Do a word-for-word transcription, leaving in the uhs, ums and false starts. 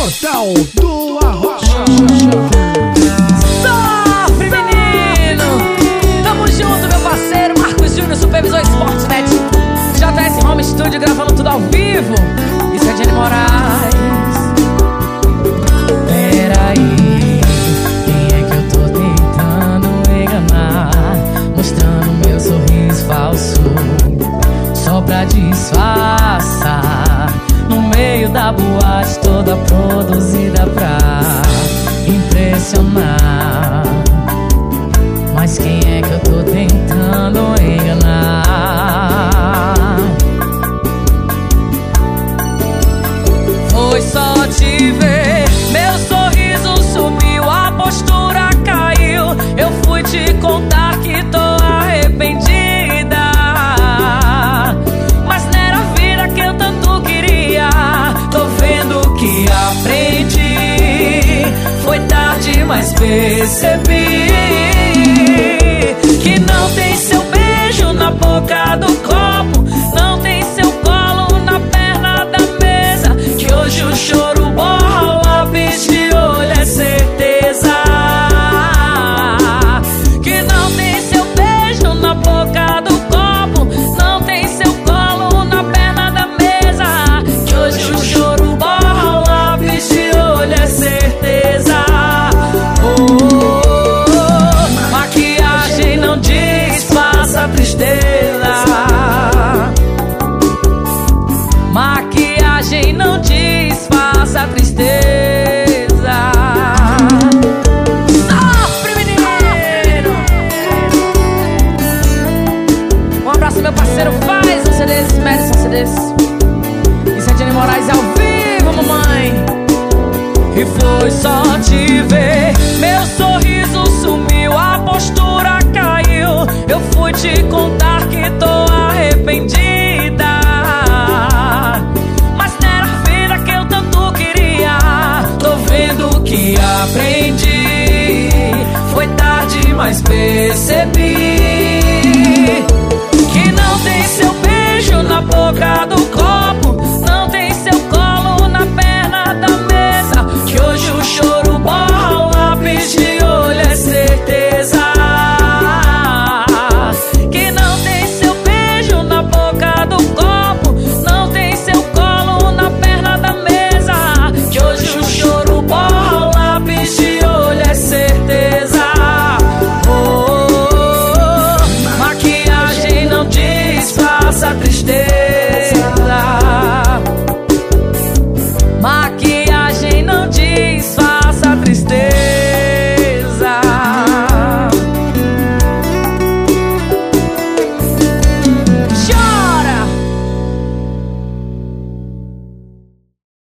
Portal do Arrocha. Sofre, menino! Tamo junto, meu parceiro Marcos Júnior, Supervisor Sportsnet, J S Home Studio, gravando tudo ao vivo. Isso é Jenny Moraes. Peraí, quem é que eu tô tentando enganar? Mostrando meu sorriso falso só pra disfarçar, no meio da boate toda produzida pra impressionar. Mas quem é que eu tô tentando enganar? Foi só te ver, meu sorriso sumiu, a postura caiu. Eu fui te contar que tô arrependida, mas não era a vida que eu tanto queria. Tô vendo que aprendi, foi tarde, mas percebi que não tem seu beijo na boca do copo, não tem seu colo na perna da mesa, que hoje o choro borra o lápis de olho, é certeza. Que não tem seu beijo na boca do copo, não tem seu colo na perna da mesa, que hoje o choro borra o lápis de olho, é certeza. Oh, oh, oh, maquiagem não disfarça a tristeza, maquiagem não disfarça a tristeza. Sofre, menino! Um abraço, meu parceiro, faz um C D, merece um C D. Isso é Jenny Moraes ao vivo, mamãe. E foi só te ver, meu sorriso sumiu, a postura caiu. Eu fui te contar que tô arrependida, mas não era a vida que eu tanto queria. Tô vendo que aprendi, foi tarde, mas percebi